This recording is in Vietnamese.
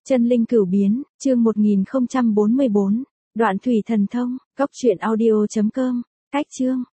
Chân linh cửu biến, chương 1044, đoạn thủy thần thông, cốc truyện audio.com, cách chương.